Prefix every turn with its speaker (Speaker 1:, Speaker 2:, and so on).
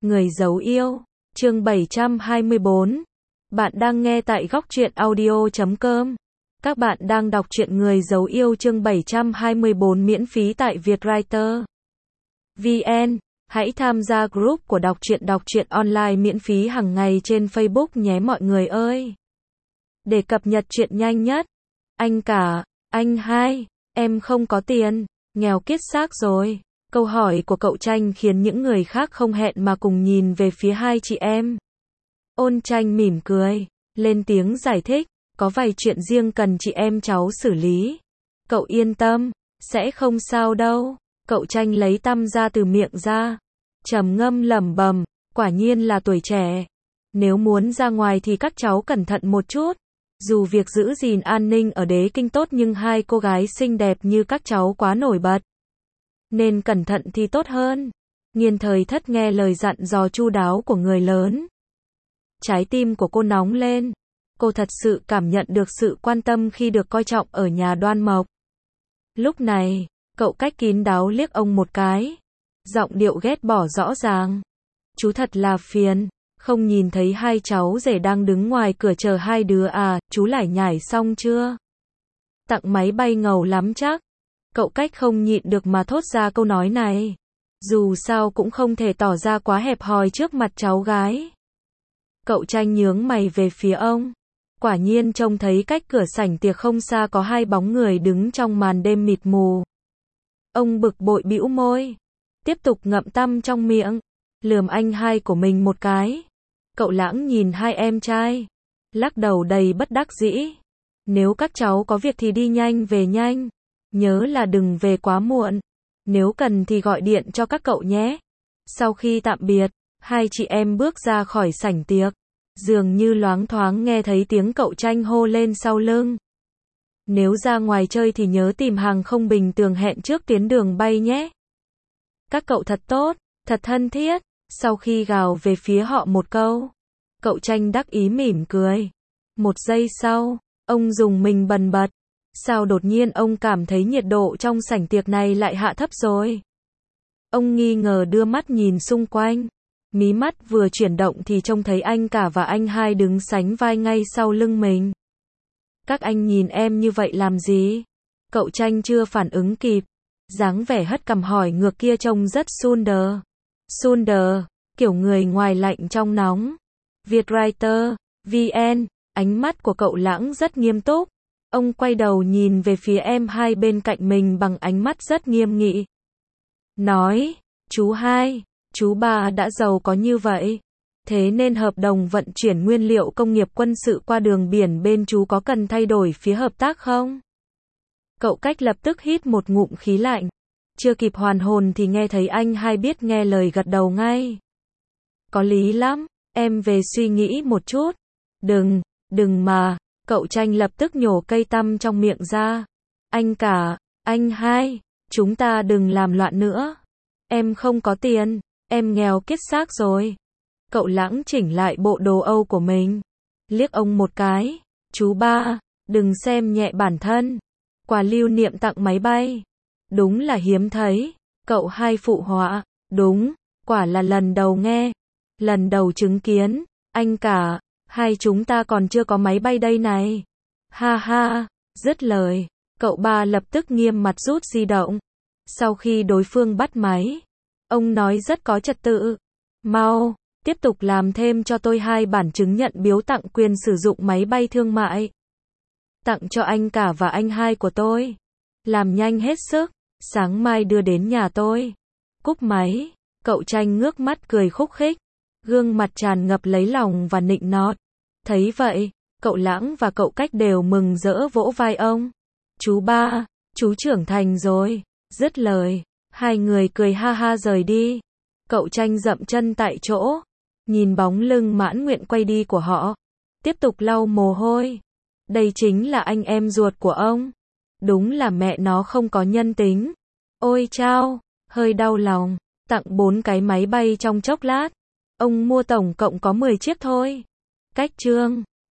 Speaker 1: Người dấu yêu, chương 724. Bạn đang nghe tại góc truyện audio.com. Các bạn đang đọc truyện Người dấu yêu chương 724 miễn phí tại Vietwriter VN. Hãy tham gia group của đọc truyện online miễn phí hàng ngày trên Facebook nhé mọi người ơi. Để cập nhật truyện nhanh nhất. Anh cả, anh hai, em không có tiền, nghèo kiết xác rồi. Câu hỏi của cậu Tranh khiến những người khác không hẹn mà cùng nhìn về phía hai chị em. Ôn Tranh mỉm cười, lên tiếng giải thích, có vài chuyện riêng cần chị em cháu xử lý. Cậu yên tâm, sẽ không sao đâu. Cậu Tranh lấy tăm ra từ miệng ra, trầm ngâm lẩm bẩm, quả nhiên là tuổi trẻ. Nếu muốn ra ngoài thì các cháu cẩn thận một chút. Dù việc giữ gìn an ninh ở Đế Kinh tốt nhưng hai cô gái xinh đẹp như các cháu quá nổi bật. Nên cẩn thận thì tốt hơn. Nghiên Thời Thất nghe lời dặn dò chu đáo của người lớn. Trái tim của cô nóng lên. Cô thật sự cảm nhận được sự quan tâm khi được coi trọng ở nhà Đoan Mộc. Lúc này, cậu Cách kín đáo liếc ông một cái. Giọng điệu ghét bỏ rõ ràng. Chú thật là phiền. Không nhìn thấy hai cháu rể đang đứng ngoài cửa chờ hai đứa à, chú lải nhải xong chưa? Tặng máy bay ngầu lắm chắc. Cậu Cách không nhịn được mà thốt ra câu nói này. Dù sao cũng không thể tỏ ra quá hẹp hòi trước mặt cháu gái. Cậu Tranh nhướng mày về phía ông. Quả nhiên trông thấy cách cửa sảnh tiệc không xa có hai bóng người đứng trong màn đêm mịt mù. Ông bực bội bĩu môi. Tiếp tục ngậm tăm trong miệng. Lườm anh hai của mình một cái. Cậu Lãng nhìn hai em trai. Lắc đầu đầy bất đắc dĩ. Nếu các cháu có việc thì đi nhanh về nhanh. Nhớ là đừng về quá muộn. Nếu cần thì gọi điện cho các cậu nhé. Sau khi tạm biệt, hai chị em bước ra khỏi sảnh tiệc. Dường như loáng thoáng nghe thấy tiếng cậu Tranh hô lên sau lưng. Nếu ra ngoài chơi thì nhớ tìm hàng không bình tường hẹn trước tiến đường bay nhé. Các cậu thật tốt, thật thân thiết. Sau khi gào về phía họ một câu, cậu Tranh đắc ý mỉm cười. Một giây sau, ông rùng mình bần bật. Sao đột nhiên ông cảm thấy nhiệt độ trong sảnh tiệc này lại hạ thấp rồi? Ông nghi ngờ đưa mắt nhìn xung quanh. Mí mắt vừa chuyển động thì trông thấy anh cả và anh hai đứng sánh vai ngay sau lưng mình. Các anh nhìn em như vậy làm gì? Cậu Tranh chưa phản ứng kịp. Dáng vẻ hất cằm hỏi ngược kia trông rất Sunder. Sunder, kiểu người ngoài lạnh trong nóng. Vietwriter VN, ánh mắt của cậu Lãng rất nghiêm túc. Ông quay đầu nhìn về phía em hai bên cạnh mình bằng ánh mắt rất nghiêm nghị. Nói, chú hai, chú ba đã giàu có như vậy. Thế nên hợp đồng vận chuyển nguyên liệu công nghiệp quân sự qua đường biển bên chú có cần thay đổi phía hợp tác không? Cậu Cách lập tức hít một ngụm khí lạnh. Chưa kịp hoàn hồn thì nghe thấy anh hai biết nghe lời gật đầu ngay. Có lý lắm, em về suy nghĩ một chút. Đừng mà. Cậu Tranh lập tức nhổ cây tăm trong miệng ra. Anh cả, anh hai, chúng ta đừng làm loạn nữa. Em không có tiền, em nghèo kiết xác rồi. Cậu Lãng chỉnh lại bộ đồ Âu của mình. Liếc ông một cái. Chú ba, đừng xem nhẹ bản thân. Quà lưu niệm tặng máy bay. Đúng là hiếm thấy. Cậu hai phụ họa. Đúng, quả là lần đầu nghe. Lần đầu chứng kiến. Anh cả, hai chúng ta còn chưa có máy bay đây này. Ha ha, dứt lời. Cậu ba lập tức nghiêm mặt rút di động. Sau khi đối phương bắt máy, ông nói rất có trật tự. Mau, tiếp tục làm thêm cho tôi 2 bản chứng nhận biếu tặng quyền sử dụng máy bay thương mại. Tặng cho anh cả và anh hai của tôi. Làm nhanh hết sức, sáng mai đưa đến nhà tôi. Cúp máy, cậu Tranh ngước mắt cười khúc khích. Gương mặt tràn ngập lấy lòng và nịnh nọt. Thấy vậy, cậu Lãng và cậu Cách đều mừng rỡ vỗ vai ông. Chú ba, chú trưởng thành rồi. Dứt lời, hai người cười ha ha rời đi. Cậu Tranh dậm chân tại chỗ, nhìn bóng lưng mãn nguyện quay đi của họ. Tiếp tục lau mồ hôi. Đây chính là anh em ruột của ông. Đúng là mẹ nó không có nhân tính. Ôi chao, hơi đau lòng. Tặng 4 cái máy bay trong chốc lát. Ông mua tổng cộng có 10 chiếc thôi. Cách chương